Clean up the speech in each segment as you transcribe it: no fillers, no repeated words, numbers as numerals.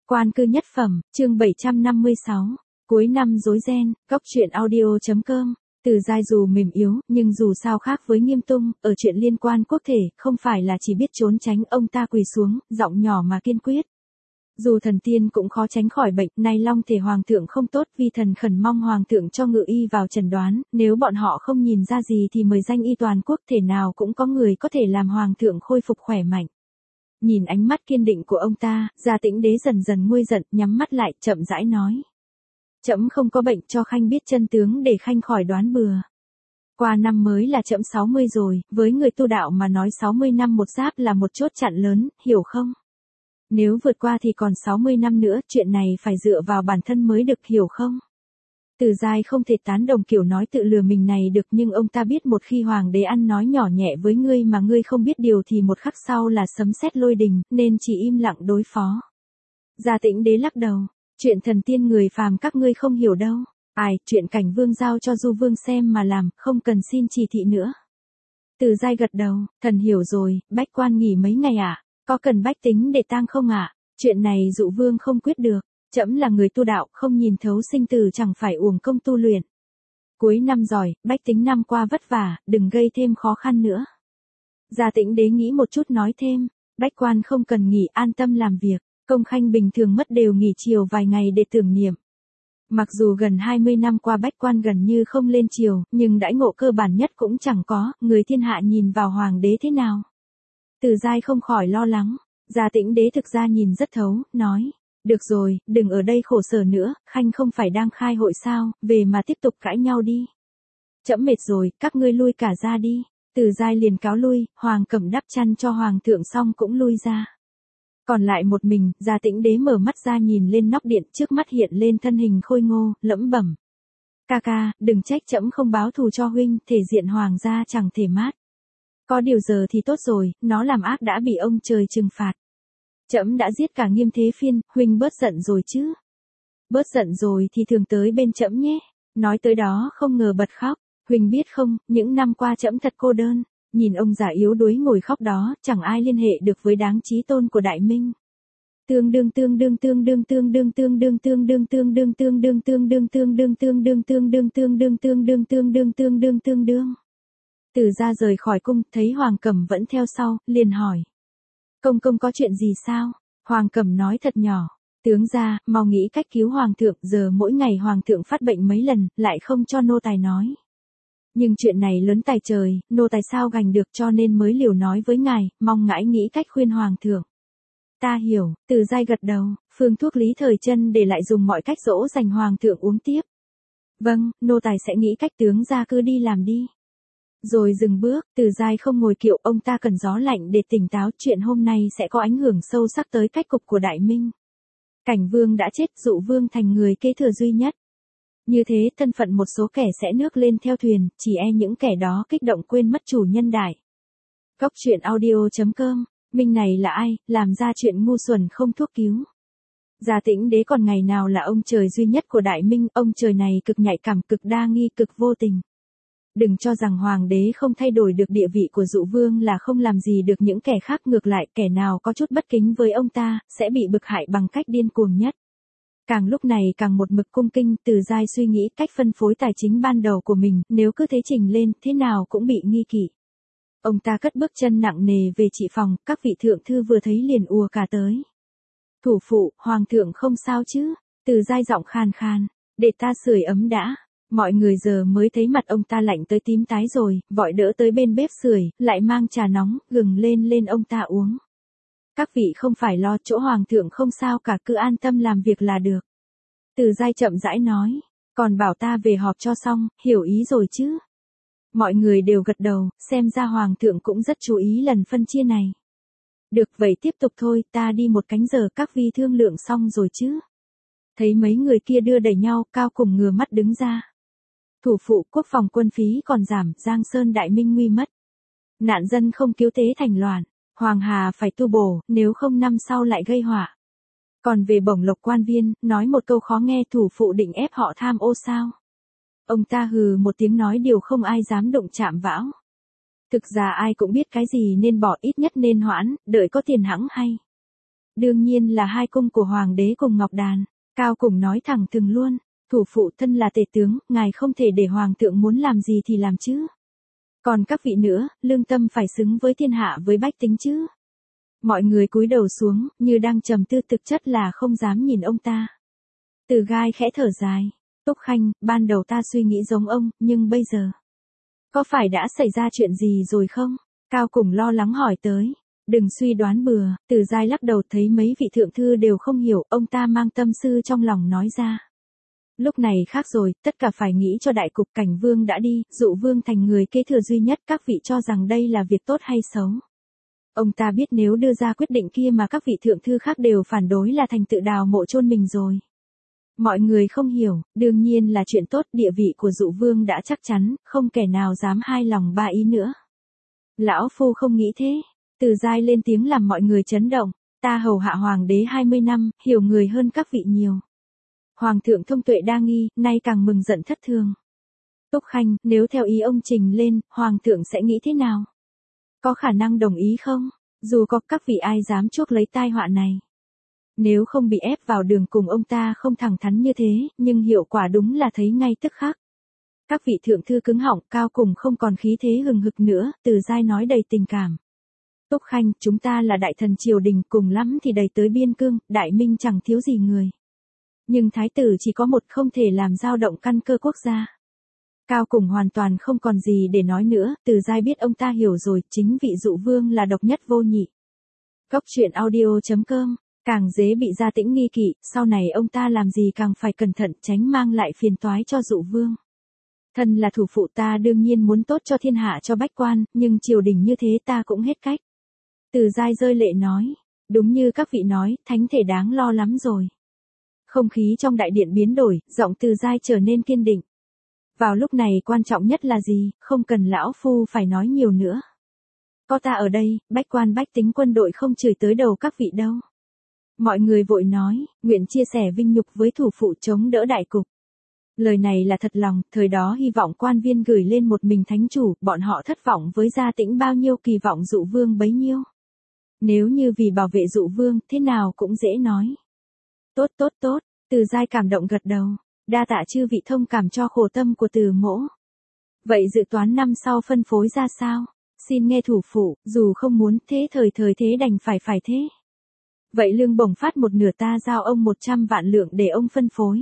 Quan cư nhất phẩm, chương 756, cuối năm rối ren, góc truyện audio.com. Từ Giai dù mềm yếu, nhưng dù sao khác với Nghiêm Tung, ở chuyện liên quan quốc thể, không phải là chỉ biết trốn tránh, ông ta quỳ xuống, giọng nhỏ mà kiên quyết. Dù thần tiên cũng khó tránh khỏi bệnh, nay long thể hoàng thượng không tốt, vi thần khẩn mong hoàng thượng cho ngự y vào chẩn đoán, nếu bọn họ không nhìn ra gì thì mời danh y toàn quốc, thể nào cũng có người có thể làm hoàng thượng khôi phục khỏe mạnh. Nhìn ánh mắt kiên định của ông ta, Gia Tĩnh Đế dần dần nguôi giận, nhắm mắt lại, chậm rãi nói. Trẫm không có bệnh, cho Khanh biết chân tướng để Khanh khỏi đoán bừa. Qua năm mới là trẫm 60 rồi, với người tu đạo mà nói 60 năm một giáp là một chốt chặn lớn, hiểu không? Nếu vượt qua thì còn 60 năm nữa, chuyện này phải dựa vào bản thân mới được, hiểu không? Từ Giai không thể tán đồng kiểu nói tự lừa mình này được, nhưng ông ta biết một khi hoàng đế ăn nói nhỏ nhẹ với ngươi mà ngươi không biết điều thì một khắc sau là sấm sét lôi đình, nên chỉ im lặng đối phó. Gia Tĩnh Đế lắc đầu, chuyện thần tiên người phàm các ngươi không hiểu đâu. Ai, chuyện Cảnh Vương giao cho Du Vương xem mà làm, không cần xin chỉ thị nữa. Từ Giai gật đầu, thần hiểu rồi, bách quan nghỉ mấy ngày ạ? Có cần bách tính để tang không ạ? Chuyện này Dụ Vương không quyết được. Trẫm là người tu đạo, không nhìn thấu sinh tử chẳng phải uổng công tu luyện. Cuối năm giỏi, bách tính năm qua vất vả, đừng gây thêm khó khăn nữa. Gia Tĩnh Đế nghĩ một chút nói thêm, bách quan không cần nghỉ, an tâm làm việc, công khanh bình thường mất đều nghỉ chiều vài ngày để tưởng niệm. Mặc dù gần 20 năm qua bách quan gần như không lên chiều, nhưng đãi ngộ cơ bản nhất cũng chẳng có, người thiên hạ nhìn vào hoàng đế thế nào. Từ Giai không khỏi lo lắng, Gia Tĩnh Đế thực ra nhìn rất thấu, nói. Được rồi, đừng ở đây khổ sở nữa, Khanh không phải đang khai hội sao, về mà tiếp tục cãi nhau đi. Trẫm mệt rồi, các ngươi lui cả ra đi. Từ Giai liền cáo lui, Hoàng Cẩm đắp chăn cho hoàng thượng xong cũng lui ra. Còn lại một mình, Gia Tĩnh Đế mở mắt ra nhìn lên nóc điện, trước mắt hiện lên thân hình khôi ngô, lẩm bẩm. Ca ca, đừng trách trẫm không báo thù cho huynh, thể diện hoàng gia chẳng thể mát. Có điều giờ thì tốt rồi, nó làm ác đã bị ông trời trừng phạt. Trẫm đã giết cả Nghiêm Thế Phiên, huynh bớt giận rồi chứ? Bớt giận rồi thì thường tới bên trẫm nhé. Nói tới đó không ngờ bật khóc. Huynh biết không, những năm qua trẫm thật cô đơn. Nhìn ông già yếu đuối ngồi khóc đó, chẳng ai liên hệ được với đáng chí tôn của Đại Minh. Tương đương. Từ Gia rời khỏi cung, thấy Hoàng Cẩm vẫn theo sau, liền hỏi. Công công có chuyện gì sao? Hoàng Cẩm nói thật nhỏ. Tướng gia, mau nghĩ cách cứu hoàng thượng, giờ mỗi ngày hoàng thượng phát bệnh mấy lần, lại không cho nô tài nói. Nhưng chuyện này lớn tài trời, nô tài sao gành được, cho nên mới liều nói với ngài, mong ngài nghĩ cách khuyên hoàng thượng. Ta hiểu, Từ Giai gật đầu, phương thuốc Lý Thời Chân để lại dùng mọi cách dỗ dành hoàng thượng uống tiếp. Vâng, nô tài sẽ nghĩ cách, tướng gia cứ đi làm đi. Rồi dừng bước, Từ Giai không ngồi kiệu, ông ta cần gió lạnh để tỉnh táo, chuyện hôm nay sẽ có ảnh hưởng sâu sắc tới cách cục của Đại Minh. Cảnh Vương đã chết, Dụ Vương thành người kế thừa duy nhất. Như thế, thân phận một số kẻ sẽ nước lên theo thuyền, chỉ e những kẻ đó kích động quên mất chủ nhân đại. Góc truyện audio.com, Minh này là ai, làm ra chuyện ngu xuẩn không thuốc cứu. Gia Tĩnh Đế còn ngày nào là ông trời duy nhất của Đại Minh, ông trời này cực nhạy cảm, cực đa nghi, cực vô tình. Đừng cho rằng hoàng đế không thay đổi được địa vị của Dụ Vương là không làm gì được những kẻ khác, ngược lại, kẻ nào có chút bất kính với ông ta, sẽ bị bực hại bằng cách điên cuồng nhất. Càng lúc này càng một mực cung kinh, Từ Giai suy nghĩ cách phân phối tài chính ban đầu của mình, nếu cứ thế trình lên, thế nào cũng bị nghi kỵ. Ông ta cất bước chân nặng nề về trị phòng, các vị thượng thư vừa thấy liền ùa cả tới. Thủ phụ, hoàng thượng không sao chứ? Từ Giai giọng khàn khàn, để ta sưởi ấm đã. Mọi người giờ mới thấy mặt ông ta lạnh tới tím tái rồi, vội đỡ tới bên bếp sưởi, lại mang trà nóng, gừng lên ông ta uống. Các vị không phải lo, chỗ hoàng thượng không sao cả, cứ an tâm làm việc là được. Từ Giai chậm rãi nói, còn bảo ta về họp cho xong, hiểu ý rồi chứ? Mọi người đều gật đầu, xem ra hoàng thượng cũng rất chú ý lần phân chia này. Được vậy tiếp tục thôi, ta đi một cánh giờ, các vi thương lượng xong rồi chứ? Thấy mấy người kia đưa đẩy nhau, Cao cùng ngửa mắt đứng ra. Thủ phụ, quốc phòng quân phí còn giảm, Giang Sơn Đại Minh nguy mất. Nạn dân không cứu tế thành loạn, Hoàng Hà phải tu bổ, nếu không năm sau lại gây họa. Còn về bổng lộc quan viên, nói một câu khó nghe, thủ phụ định ép họ tham ô sao? Ông ta hừ một tiếng nói điều không ai dám động chạm vào. Thực ra ai cũng biết cái gì nên bỏ, ít nhất nên hoãn, đợi có tiền hẵng hay. Đương nhiên là hai cung của hoàng đế cùng Ngọc Đàn. Cao Cùng nói thẳng thừng luôn, thủ phụ thân là tể tướng, ngài không thể để hoàng thượng muốn làm gì thì làm chứ. Còn các vị nữa, lương tâm phải xứng với thiên hạ với bách tính chứ. Mọi người cúi đầu xuống, như đang trầm tư, thực chất là không dám nhìn ông ta. Từ Gai khẽ thở dài. Túc Khanh, ban đầu ta suy nghĩ giống ông, nhưng bây giờ, có phải đã xảy ra chuyện gì rồi không? Cao Cùng lo lắng hỏi tới. Đừng suy đoán bừa, Từ Giai lắc đầu, thấy mấy vị thượng thư đều không hiểu, ông ta mang tâm tư trong lòng nói ra. Lúc này khác rồi, tất cả phải nghĩ cho đại cục. Cảnh Vương đã đi, Dụ Vương thành người kế thừa duy nhất, các vị cho rằng đây là việc tốt hay xấu? Ông ta biết nếu đưa ra quyết định kia mà các vị thượng thư khác đều phản đối là thành tự đào mộ chôn mình rồi. Mọi người không hiểu, đương nhiên là chuyện tốt, địa vị của Dụ Vương đã chắc chắn, không kẻ nào dám hai lòng ba ý nữa. Lão phu không nghĩ thế. Từ Giai lên tiếng làm mọi người chấn động. Ta hầu hạ hoàng đế 20 năm, hiểu người hơn các vị nhiều. Hoàng thượng thông tuệ đa nghi, nay càng mừng giận thất thường. Túc Khanh, nếu theo ý ông trình lên, hoàng thượng sẽ nghĩ thế nào? Có khả năng đồng ý không? Dù có, các vị ai dám chuốc lấy tai họa này. Nếu không bị ép vào đường cùng ông ta không thẳng thắn như thế, nhưng hiệu quả đúng là thấy ngay tức khắc. Các vị thượng thư cứng họng, Cao Cùng không còn khí thế hừng hực nữa, Từ Giai nói đầy tình cảm. Túc Khanh, chúng ta là đại thần triều đình, cùng lắm thì đầy tới biên cương, đại minh chẳng thiếu gì người. Nhưng thái tử chỉ có một, không thể làm dao động căn cơ quốc gia. Cao Cùng hoàn toàn không còn gì để nói nữa, Từ Giai biết ông ta hiểu rồi, chính vị Dụ Vương là độc nhất vô nhị. Góc truyện audio.com, càng dễ bị gia tĩnh nghi kỵ, sau này ông ta làm gì càng phải cẩn thận, tránh mang lại phiền toái cho Dụ Vương. Thân là thủ phụ, ta đương nhiên muốn tốt cho thiên hạ, cho bách quan, nhưng triều đình như thế ta cũng hết cách. Từ Giai rơi lệ nói, đúng như các vị nói, thánh thể đáng lo lắm rồi. Không khí trong đại điện biến đổi, giọng Từ Giai trở nên kiên định. Vào lúc này quan trọng nhất là gì, không cần lão phu phải nói nhiều nữa. Có ta ở đây, bách quan bách tính quân đội không chửi tới đầu các vị đâu. Mọi người vội nói, nguyện chia sẻ vinh nhục với thủ phụ chống đỡ đại cục. Lời này là thật lòng, thời đó hy vọng quan viên gửi lên một mình thánh chủ, bọn họ thất vọng với gia tĩnh bao nhiêu, kỳ vọng Dụ Vương bấy nhiêu. Nếu như vì bảo vệ Dụ Vương, thế nào cũng dễ nói. Tốt tốt tốt, Từ Giai cảm động gật đầu, đa tạ chư vị thông cảm cho khổ tâm của Từ mỗ. Vậy dự toán năm sau phân phối ra sao? Xin nghe thủ phụ, dù không muốn, thế thời thế đành phải thế. Vậy lương bổng phát một nửa, ta giao ông 100 vạn lượng để ông phân phối.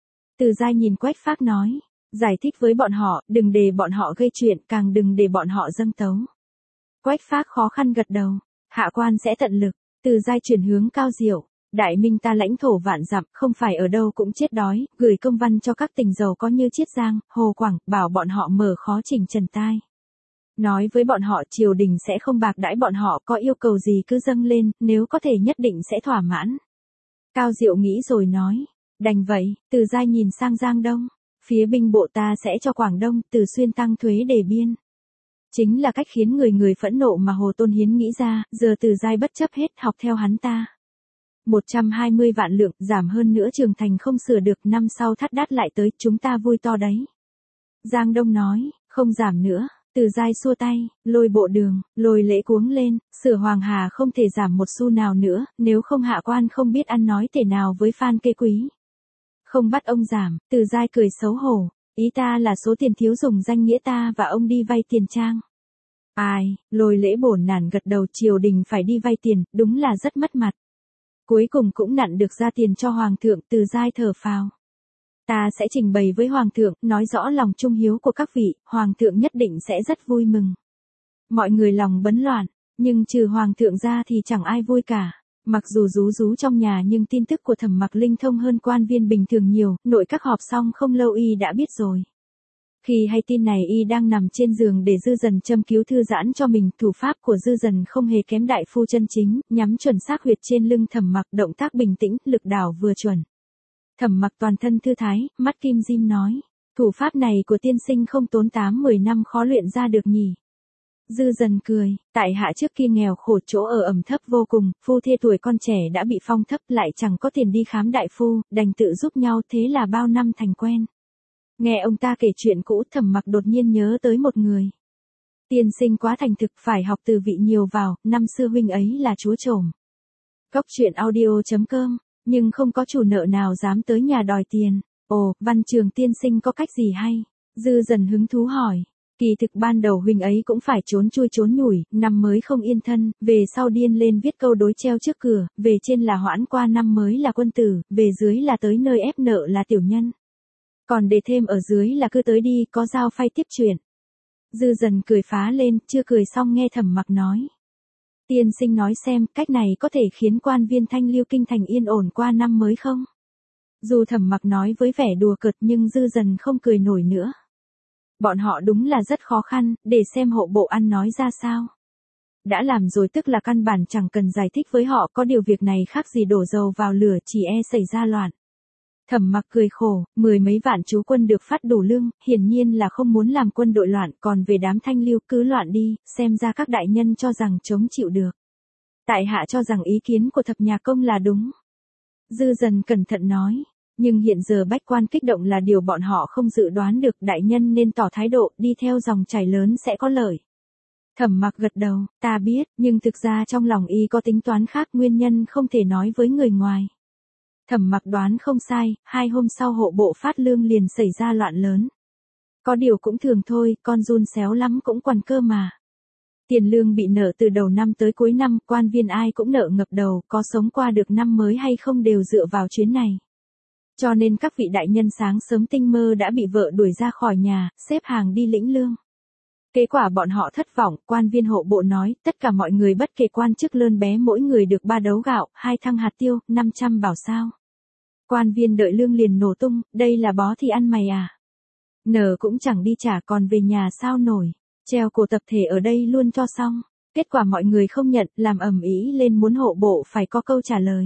Từ Giai nhìn Quách Phác nói, giải thích với bọn họ, đừng để bọn họ gây chuyện, càng đừng để bọn họ dâng tấu. Quách Phác khó khăn gật đầu, hạ quan sẽ tận lực. Từ Giai chuyển hướng Cao Diệu, đại minh ta lãnh thổ vạn dặm, không phải ở đâu cũng chết đói, gửi công văn cho các tỉnh giàu có như Chiết Giang, Hồ Quảng, bảo bọn họ mở khó chỉnh trần tai. Nói với bọn họ triều đình sẽ không bạc đãi bọn họ, có yêu cầu gì cứ dâng lên, nếu có thể nhất định sẽ thỏa mãn. Cao Diệu nghĩ rồi nói, đành vậy. Từ Giai nhìn sang Giang Đông, phía binh bộ ta sẽ cho Quảng Đông, Từ Xuyên tăng thuế đề biên. Chính là cách khiến người phẫn nộ mà Hồ Tôn Hiến nghĩ ra, giờ Từ Giai bất chấp hết, học theo hắn ta. 120 vạn lượng, giảm hơn nữa Trường Thành không sửa được, năm sau thắt đắt lại tới, chúng ta vui to đấy. Giang Đông nói, không giảm nữa. Từ Giai xua tay, lôi bộ đường, lôi lễ cuống lên, sửa Hoàng Hà không thể giảm một xu nào nữa, nếu không hạ quan không biết ăn nói thể nào với Phan Kê Quý. Không bắt ông giảm. Từ Giai cười xấu hổ, ý ta là số tiền thiếu dùng danh nghĩa ta và ông đi vay tiền trang. Ai, lôi lễ bổn nản gật đầu, triều đình phải đi vay tiền, đúng là rất mất mặt. Cuối cùng cũng nặn được ra tiền cho Hoàng thượng. Từ Giai thở phào. Ta sẽ trình bày với Hoàng thượng, nói rõ lòng trung hiếu của các vị, Hoàng thượng nhất định sẽ rất vui mừng. Mọi người lòng bấn loạn, nhưng trừ Hoàng thượng ra thì chẳng ai vui cả. Mặc dù rú trong nhà nhưng tin tức của Thẩm Mặc linh thông hơn quan viên bình thường nhiều, nội các họp xong không lâu y đã biết rồi. Khi hay tin này y đang nằm trên giường để Dư Dần châm cứu thư giãn cho mình, thủ pháp của Dư Dần không hề kém đại phu chân chính, nhắm chuẩn xác huyệt trên lưng Thẩm Mặc, động tác bình tĩnh, lực đảo vừa chuẩn. Thẩm Mặc toàn thân thư thái, mắt kim dim nói, thủ pháp này của tiên sinh không tốn 8-10 năm khó luyện ra được nhỉ. Dư Dần cười, tại hạ trước kia nghèo khổ, chỗ ở ẩm thấp vô cùng, phu thê tuổi con trẻ đã bị phong thấp, lại chẳng có tiền đi khám đại phu, đành tự giúp nhau, thế là bao năm thành quen. Nghe ông ta kể chuyện cũ, Thẩm Mặc đột nhiên nhớ tới một người. Tiên sinh quá thành thực, phải học từ vị nhiều vào, năm xưa huynh ấy là chúa trổm. Cóc truyện audio.com, nhưng không có chủ nợ nào dám tới nhà đòi tiền. Ồ, Văn Trường tiên sinh có cách gì hay? Dư Dần hứng thú hỏi. Kỳ thực ban đầu huynh ấy cũng phải trốn chui trốn nhủi, năm mới không yên thân, về sau điên lên viết câu đối treo trước cửa, về trên là hoãn qua năm mới là quân tử, về dưới là tới nơi ép nợ là tiểu nhân. Còn để thêm ở dưới là cứ tới đi, có dao phay tiếp chuyện. Dư Dần cười phá lên, chưa cười xong nghe Thẩm Mặc nói. Tiên sinh nói xem, cách này có thể khiến quan viên Thanh Liêu kinh thành yên ổn qua năm mới không? Dù Thẩm Mặc nói với vẻ đùa cợt nhưng Dư Dần không cười nổi nữa. Bọn họ đúng là rất khó khăn, để xem hộ bộ ăn nói ra sao. Đã làm rồi tức là căn bản chẳng cần giải thích với họ, có điều việc này khác gì đổ dầu vào lửa, chỉ e xảy ra loạn. Thẩm Mặc cười khổ, 10 mấy vạn chú quân được phát đủ lương, hiển nhiên là không muốn làm quân đội loạn, còn về đám Thanh Liêu cứ loạn đi, xem ra các đại nhân cho rằng chống chịu được. Tại hạ cho rằng ý kiến của Thập Nhà Công là đúng. Dư Dần cẩn thận nói, nhưng hiện giờ bách quan kích động là điều bọn họ không dự đoán được, đại nhân nên tỏ thái độ, đi theo dòng chảy lớn sẽ có lợi. Thẩm Mặc gật đầu, ta biết, nhưng thực ra trong lòng y có tính toán khác, nguyên nhân không thể nói với người ngoài. Thẩm Mặc đoán không sai, 2 hôm sau hộ bộ phát lương liền xảy ra loạn lớn. Có điều cũng thường thôi, con giun xéo lắm cũng quằn cơ mà. Tiền lương bị nợ từ đầu năm tới cuối năm, quan viên ai cũng nợ ngập đầu, có sống qua được năm mới hay không đều dựa vào chuyến này. Cho nên các vị đại nhân sáng sớm tinh mơ đã bị vợ đuổi ra khỏi nhà, xếp hàng đi lĩnh lương. Kết quả bọn họ thất vọng, quan viên hộ bộ nói, tất cả mọi người bất kể quan chức lớn bé mỗi người được 3 đấu gạo, 2 thăng hạt tiêu, 500 bảo sao. Quan viên đợi lương liền nổ tung, đây là bó thì ăn mày à. Nợ cũng chẳng đi trả còn về nhà sao nổi, treo cổ tập thể ở đây luôn cho xong. Kết quả mọi người không nhận, làm ầm ĩ lên muốn hộ bộ phải có câu trả lời.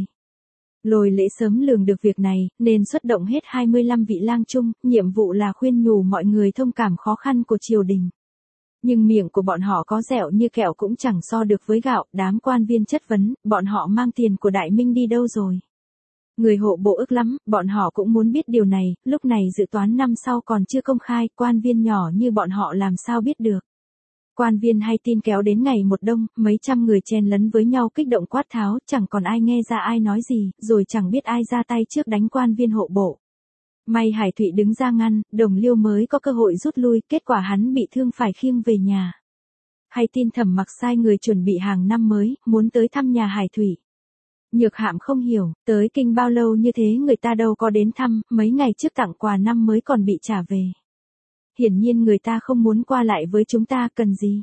Lôi Lễ sớm lường được việc này, nên xuất động hết 25 vị lang trung, nhiệm vụ là khuyên nhủ mọi người thông cảm khó khăn của triều đình. Nhưng miệng của bọn họ có dẻo như kẹo cũng chẳng so được với gạo, đám quan viên chất vấn, bọn họ mang tiền của Đại Minh đi đâu rồi. Người hộ bộ ức lắm, bọn họ cũng muốn biết điều này, lúc này dự toán năm sau còn chưa công khai, quan viên nhỏ như bọn họ làm sao biết được. Quan viên hay tin kéo đến ngày một đông, mấy trăm người chen lấn với nhau kích động quát tháo, chẳng còn ai nghe ra ai nói gì, rồi chẳng biết ai ra tay trước đánh quan viên hộ bộ. May Hải Thụy đứng ra ngăn, Đồng Liêu mới có cơ hội rút lui, kết quả hắn bị thương phải khiêng về nhà. Hay tin Thẩm Mặc sai người chuẩn bị hàng năm mới, muốn tới thăm nhà Hải Thụy. Nhược Hạm không hiểu, tới kinh bao lâu như thế người ta đâu có đến thăm, mấy ngày trước tặng quà năm mới còn bị trả về. Hiển nhiên người ta không muốn qua lại với chúng ta, cần gì?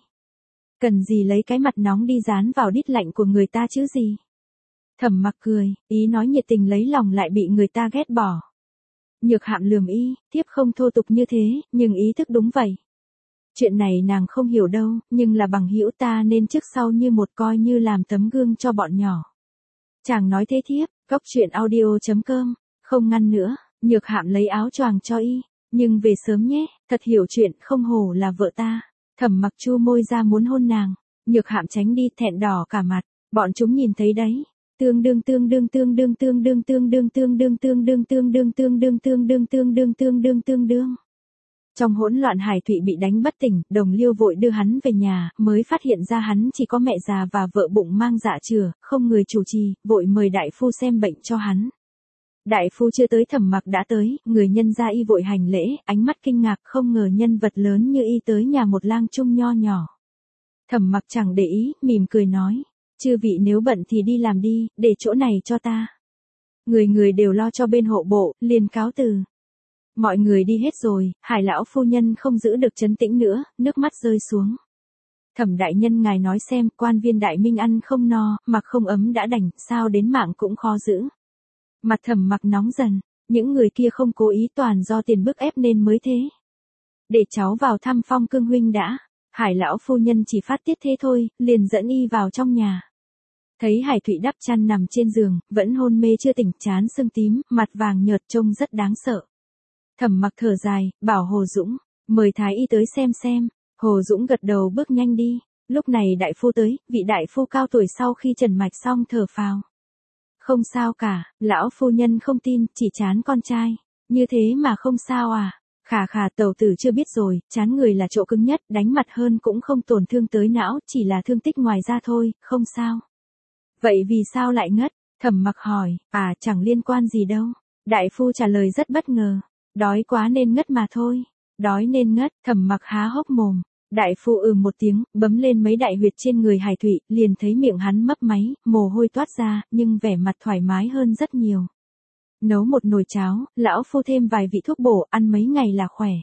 Cần gì lấy cái mặt nóng đi dán vào đít lạnh của người ta chứ gì? Thẩm Mặc cười, ý nói nhiệt tình lấy lòng lại bị người ta ghét bỏ. Nhược Hạm lườm y, tiếp không thô tục như thế, nhưng ý thức đúng vậy. Chuyện này nàng không hiểu đâu, nhưng là bằng hữu ta nên trước sau như một coi như làm tấm gương cho bọn nhỏ. Chàng nói thế thiếp, Cóc truyện audio.com, không ngăn nữa, Nhược Hạm lấy áo choàng cho y, nhưng về sớm nhé, thật hiểu chuyện, không hổ là vợ ta. Thẩm Mặc chu môi ra muốn hôn nàng, Nhược Hạm tránh đi, thẹn đỏ cả mặt, bọn chúng nhìn thấy đấy. Tương đương tương đương tương đương tương đương tương đương tương đương tương đương tương đương tương đương tương đương tương đương tương đương tương đương. Trong hỗn loạn Hải Thụy bị đánh bất tỉnh, Đồng Liêu vội đưa hắn về nhà, mới phát hiện ra hắn chỉ có mẹ già và vợ bụng mang dạ chửa, không người chủ trì, vội mời đại phu xem bệnh cho hắn. Đại phu chưa tới Thẩm Mặc đã tới, người nhân gia y vội hành lễ, ánh mắt kinh ngạc, không ngờ nhân vật lớn như y tới nhà một lang trung nho nhỏ. Thẩm Mặc chẳng để ý, mỉm cười nói, chư vị nếu bận thì đi làm đi, để chỗ này cho ta. Người người đều lo cho bên hộ bộ, liền cáo từ. Mọi người đi hết rồi, Hải lão phu nhân không giữ được trấn tĩnh nữa, nước mắt rơi xuống. Thẩm đại nhân ngài nói xem, quan viên Đại Minh ăn không no, mặc không ấm đã đành, sao đến mạng cũng khó giữ. Mặt Thẩm Mặc nóng dần, những người kia không cố ý, toàn do tiền bức ép nên mới thế. Để cháu vào thăm Phong Cương huynh đã. Hải lão phu nhân chỉ phát tiết thế thôi, liền dẫn y vào trong nhà. Thấy Hải Thụy đắp chăn nằm trên giường, vẫn hôn mê chưa tỉnh, trán sưng tím, mặt vàng nhợt trông rất đáng sợ. Thẩm Mặc thở dài, bảo Hồ Dũng, mời thái y tới xem. Hồ Dũng gật đầu bước nhanh đi. Lúc này đại phu tới, vị đại phu cao tuổi sau khi trần mạch xong thở phào. Không sao cả, lão phu nhân không tin, chỉ chán con trai. Như thế mà không sao à? Khà tẩu tử chưa biết rồi, chán người là chỗ cứng nhất, đánh mặt hơn cũng không tổn thương tới não, chỉ là thương tích ngoài da thôi, không sao. Vậy vì sao lại ngất? Thẩm Mặc hỏi, chẳng liên quan gì đâu. Đại phu trả lời rất bất ngờ. Đói quá nên ngất mà thôi. Đói nên ngất, Thẩm Mặc há hốc mồm. Đại phu một tiếng, bấm lên mấy đại huyệt trên người Hải Thụy, liền thấy miệng hắn mấp máy, mồ hôi toát ra, nhưng vẻ mặt thoải mái hơn rất nhiều. Nấu một nồi cháo, lão phu thêm vài vị thuốc bổ, ăn mấy ngày là khỏe.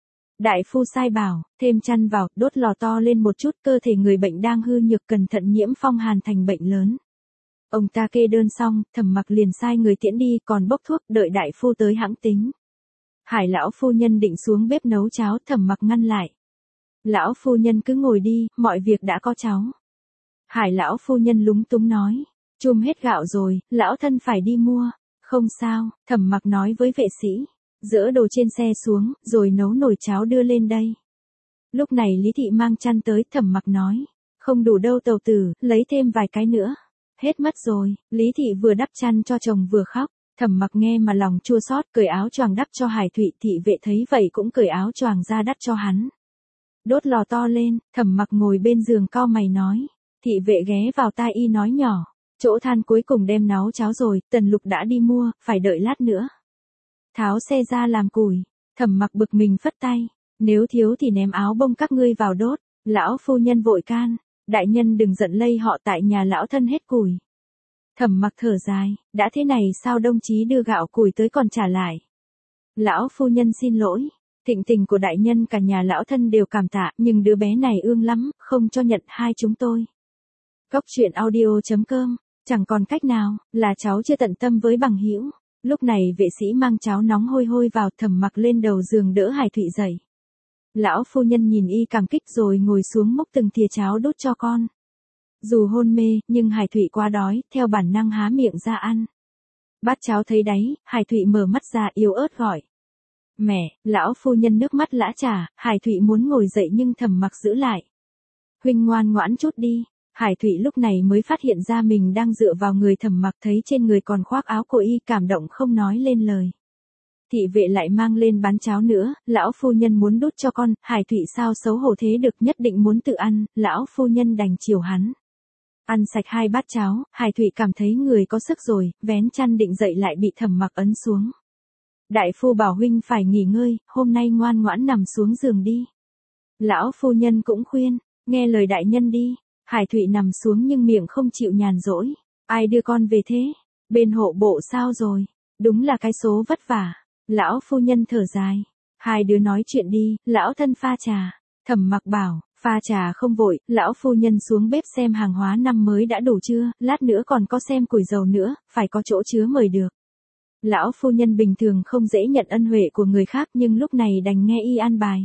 Đại phu sai bảo, thêm chăn vào, đốt lò to lên một chút, cơ thể người bệnh đang hư nhược cẩn thận nhiễm phong hàn thành bệnh lớn. Ông ta kê đơn xong, Thẩm Mặc liền sai người tiễn đi, còn bốc thuốc, đợi đại phu tới hãng tính. Hải lão phu nhân định xuống bếp nấu cháo, Thẩm Mặc ngăn lại. Lão phu nhân cứ ngồi đi, mọi việc đã có cháu. Hải lão phu nhân lúng túng nói, chum hết gạo rồi, lão thân phải đi mua. Không sao, Thẩm Mặc nói với vệ sĩ, dỡ đồ trên xe xuống, rồi nấu nồi cháo đưa lên đây. Lúc này Lý Thị mang chăn tới, Thẩm Mặc nói, không đủ đâu tàu tử, lấy thêm vài cái nữa. Hết mất rồi, Lý Thị vừa đắp chăn cho chồng vừa khóc. Thẩm Mặc nghe mà lòng chua xót, cởi áo choàng đắp cho Hải Thụy, thị vệ thấy vậy cũng cởi áo choàng ra đắp cho hắn. Đốt lò to lên, Thẩm Mặc ngồi bên giường cau mày nói. Thị vệ ghé vào tai y nói nhỏ, chỗ than cuối cùng đem nấu cháo rồi, Tần Lục đã đi mua, phải đợi lát nữa. Tháo xe ra làm củi. Thẩm Mặc bực mình phất tay, nếu thiếu thì ném áo bông các ngươi vào đốt. Lão phu nhân vội can, đại nhân đừng giận lây họ, tại nhà lão thân hết củi. Thẩm Mặc thở dài, đã thế này sao đồng chí đưa gạo củi tới còn trả lại. Lão phu nhân xin lỗi, thịnh tình của đại nhân cả nhà lão thân đều cảm tạ, nhưng đứa bé này ương lắm, không cho nhận hai chúng tôi. Góc truyện audio.com, chẳng còn cách nào, là cháu chưa tận tâm với bằng hữu. Lúc này vệ sĩ mang cháo nóng hôi hôi vào, Thẩm Mặc lên đầu giường đỡ Hải Thụy dậy. Lão phu nhân nhìn y cảm kích rồi ngồi xuống múc từng thìa cháo đút cho con. Dù hôn mê, nhưng Hải Thụy quá đói, theo bản năng há miệng ra ăn. Bát cháo thấy đáy, Hải Thụy mở mắt ra yếu ớt gọi. Mẹ, lão phu nhân nước mắt lã chả, Hải Thụy muốn ngồi dậy nhưng Thẩm Mặc giữ lại. Huynh ngoan ngoãn chút đi. Hải Thụy lúc này mới phát hiện ra mình đang dựa vào người Thẩm Mặc, thấy trên người còn khoác áo của y, cảm động không nói lên lời. Thị vệ lại mang lên bát cháo nữa, lão phu nhân muốn đút cho con, Hải Thụy sao xấu hổ thế được, nhất định muốn tự ăn, lão phu nhân đành chiều hắn. Ăn sạch hai bát cháo, Hải Thụy cảm thấy người có sức rồi, vén chăn định dậy lại bị Thẩm Mặc ấn xuống. Đại phu bảo huynh phải nghỉ ngơi, hôm nay ngoan ngoãn nằm xuống giường đi. Lão phu nhân cũng khuyên, nghe lời đại nhân đi. Hải Thụy nằm xuống nhưng miệng không chịu nhàn rỗi. Ai đưa con về thế? Bên hộ bộ sao rồi? Đúng là cái số vất vả. Lão phu nhân thở dài. Hai đứa nói chuyện đi, lão thân pha trà. Thẩm Mặc bảo, pha trà không vội, lão phu nhân xuống bếp xem hàng hóa năm mới đã đủ chưa, lát nữa còn có xem củi dầu nữa, phải có chỗ chứa mời được. Lão phu nhân bình thường không dễ nhận ân huệ của người khác nhưng lúc này đành nghe y an bài.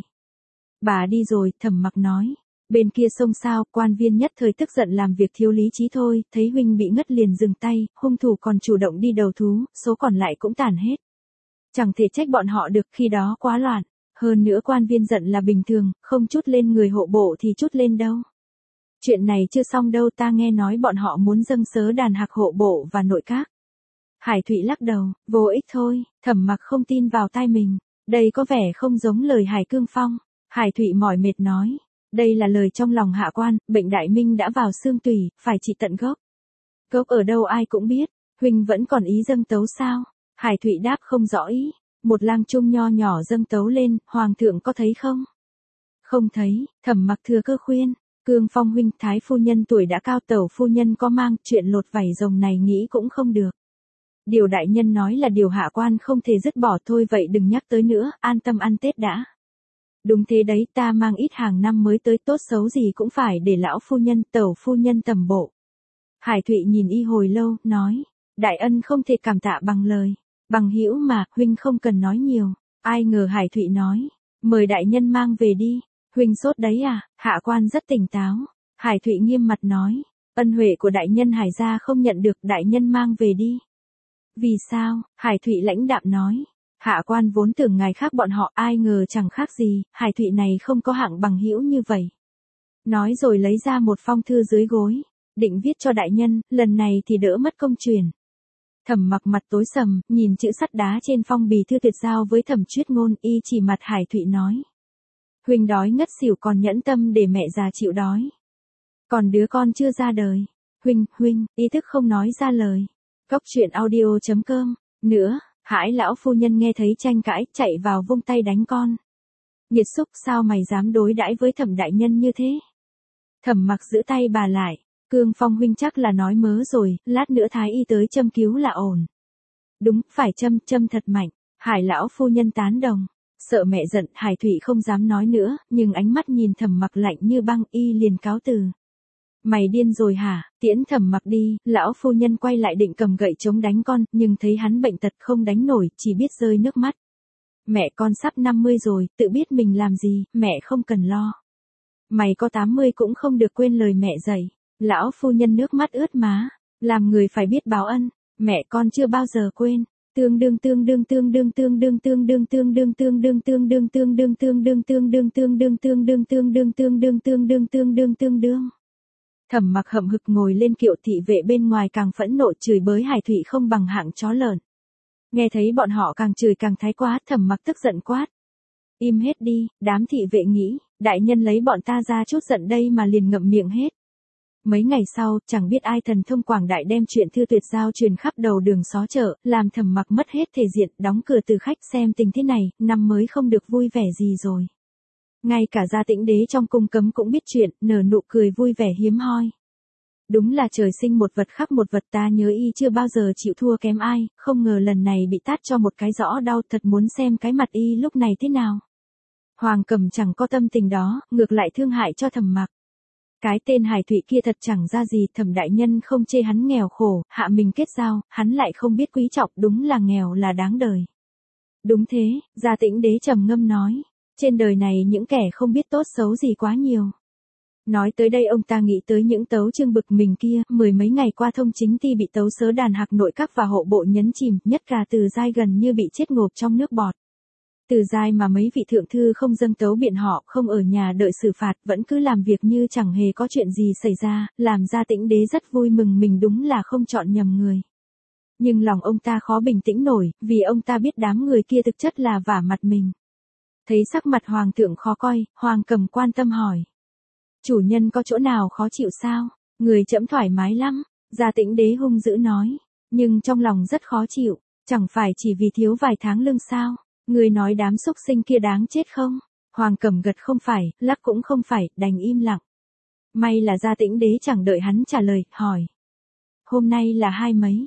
Bà đi rồi, Thẩm Mặc nói. Bên kia sông sao, quan viên nhất thời tức giận làm việc thiếu lý trí thôi, thấy huynh bị ngất liền dừng tay, hung thủ còn chủ động đi đầu thú, số còn lại cũng tàn hết. Chẳng thể trách bọn họ được, khi đó quá loạn. Hơn nữa quan viên giận là bình thường, không chút lên người hộ bộ thì chút lên đâu. Chuyện này chưa xong đâu, ta nghe nói bọn họ muốn dâng sớ đàn hạc hộ bộ và nội các. Hải Thụy lắc đầu, vô ích thôi, Thẩm Mặc không tin vào tai mình. Đây có vẻ không giống lời Hải Cương Phong. Hải Thụy mỏi mệt nói. Đây là lời trong lòng hạ quan, bệnh đại minh đã vào xương tủy, phải trị tận gốc. Gốc ở đâu ai cũng biết, huynh vẫn còn ý dâng tấu sao? Hải Thụy đáp không rõ ý. Một lang trung nho nhỏ dâng tấu lên, hoàng thượng có thấy không? Không thấy, Thẩm Mặc thừa cơ khuyên. Cương Phong huynh, thái phu nhân tuổi đã cao, tẩu phu nhân có mang, chuyện lột vảy rồng này nghĩ cũng không được. Điều đại nhân nói là điều hạ quan không thể dứt bỏ, thôi vậy đừng nhắc tới nữa, an tâm ăn Tết đã. Đúng thế đấy, ta mang ít hàng năm mới tới, tốt xấu gì cũng phải để lão phu nhân, tẩu phu nhân tầm bộ. Hải Thụy nhìn y hồi lâu, nói, đại ân không thể cảm tạ bằng lời. Bằng hữu mà, huynh không cần nói nhiều. Ai ngờ Hải Thụy nói, mời đại nhân mang về đi. Huynh sốt đấy à? Hạ quan rất tỉnh táo. Hải Thụy nghiêm mặt nói, ân huệ của đại nhân Hải gia không nhận được, đại nhân mang về đi. Vì sao? Hải Thụy lãnh đạm nói. Hạ quan vốn tưởng ngài khác bọn họ, ai ngờ chẳng khác gì, Hải Thụy này không có hạng bằng hữu như vậy. Nói rồi lấy ra một phong thư dưới gối, định viết cho đại nhân, lần này thì đỡ mất công truyền. Thẩm Mặc mặt tối sầm, nhìn chữ sắt đá trên phong bì thư tuyệt giao với Thẩm Chuyết Ngôn, y chỉ mặt Hải Thụy nói. Huynh đói ngất xỉu còn nhẫn tâm để mẹ già chịu đói. Còn đứa con chưa ra đời. Huynh, ý thức không nói ra lời. Cóc truyện audio.com. Nữa, Hải lão phu nhân nghe thấy tranh cãi, chạy vào vung tay đánh con. Nhiệt Xúc, sao mày dám đối đãi với Thẩm đại nhân như thế? Thẩm Mặc giữ tay bà lại. Cương Phong huynh chắc là nói mớ rồi, lát nữa thái y tới châm cứu là ổn. Đúng, phải châm thật mạnh. Hải lão phu nhân tán đồng. Sợ mẹ giận, Hải Thụy không dám nói nữa, nhưng ánh mắt nhìn Thẩm Mặc lạnh như băng, y liền cáo từ. Mày điên rồi hả? Tiễn Thẩm Mặc đi. Lão phu nhân quay lại định cầm gậy chống đánh con, nhưng thấy hắn bệnh tật không đánh nổi, chỉ biết rơi nước mắt. Mẹ con sắp 50 rồi, tự biết mình làm gì, mẹ không cần lo. Mày có 80 cũng không được quên lời mẹ dạy. Lão phu nhân nước mắt ướt má. Làm người phải biết báo ân. Mẹ con chưa bao giờ quên. Tương đương. Thẩm Mặc hậm hực ngồi lên kiệu, thị vệ bên ngoài càng phẫn nộ chửi bới Hải Thụy không bằng hạng chó lợn. Nghe thấy bọn họ càng chửi càng thái quá, Thẩm Mặc tức giận quát. Im hết đi, đám thị vệ nghĩ, đại nhân lấy bọn ta ra chút giận đây mà liền ngậm miệng hết. Mấy ngày sau, chẳng biết ai thần thông quảng đại đem chuyện thư tuyệt giao truyền khắp đầu đường xó chợ, làm Thẩm Mặc mất hết thể diện, đóng cửa từ khách xem tình thế này, năm mới không được vui vẻ gì rồi. Ngay cả Gia Tĩnh Đế trong cung cấm cũng biết chuyện, nở nụ cười vui vẻ hiếm hoi. Đúng là trời sinh một vật khắc một vật, ta nhớ y chưa bao giờ chịu thua kém ai, không ngờ lần này bị tát cho một cái rõ đau, thật muốn xem cái mặt y lúc này thế nào. Hoàng Cầm chẳng có tâm tình đó, ngược lại thương hại cho Thẩm Mặc. Cái tên Hải Thụy kia thật chẳng ra gì, Thẩm đại nhân không chê hắn nghèo khổ, hạ mình kết giao, hắn lại không biết quý trọng, đúng là nghèo là đáng đời. Đúng thế, Gia Tĩnh Đế trầm ngâm nói, trên đời này những kẻ không biết tốt xấu gì quá nhiều. Nói tới đây ông ta nghĩ tới những tấu chương bực mình kia, mười mấy ngày qua Thông Chính Ti bị tấu sớ đàn hạc nội các và hộ bộ nhấn chìm, nhất cả Từ Giai gần như bị chết ngộp trong nước bọt. Từ Giai mà mấy vị thượng thư không dâng tấu biện họ, không ở nhà đợi xử phạt, vẫn cứ làm việc như chẳng hề có chuyện gì xảy ra, làm Gia Tĩnh Đế rất vui mừng mình đúng là không chọn nhầm người. Nhưng lòng ông ta khó bình tĩnh nổi, vì ông ta biết đám người kia thực chất là vả mặt mình. Thấy sắc mặt hoàng thượng khó coi, Hoàng Cầm quan tâm hỏi. Chủ nhân có chỗ nào khó chịu sao? Người trẫm thoải mái lắm, Gia Tĩnh Đế hung dữ nói. Nhưng trong lòng rất khó chịu, chẳng phải chỉ vì thiếu vài tháng lương sao? Người nói đám xúc sinh kia đáng chết không? Hoàng Cầm gật không phải, lắc cũng không phải, đành im lặng. May là Gia Tĩnh Đế chẳng đợi hắn trả lời, hỏi. Hôm nay là hai mấy?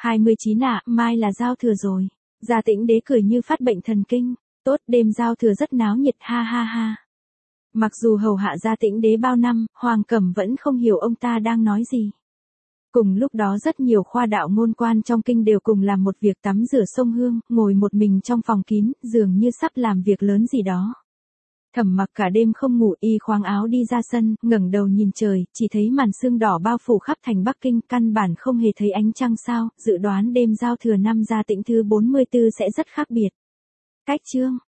29 ạ, mai là giao thừa rồi. Gia Tĩnh Đế cười như phát bệnh thần kinh. Tốt, đêm giao thừa rất náo nhiệt, ha ha ha. Mặc dù hầu hạ Gia Tĩnh Đế bao năm, Hoàng Cầm vẫn không hiểu ông ta đang nói gì. Cùng lúc đó rất nhiều khoa đạo ngôn quan trong kinh đều cùng làm một việc tắm rửa sông Hương, ngồi một mình trong phòng kín, dường như sắp làm việc lớn gì đó. Thẩm Mặc cả đêm không ngủ, y khoác áo đi ra sân, ngẩng đầu nhìn trời, chỉ thấy màn sương đỏ bao phủ khắp thành Bắc Kinh, căn bản không hề thấy ánh trăng sao, dự đoán đêm giao thừa năm Gia Tĩnh thứ 44 sẽ rất khác biệt. Cách chương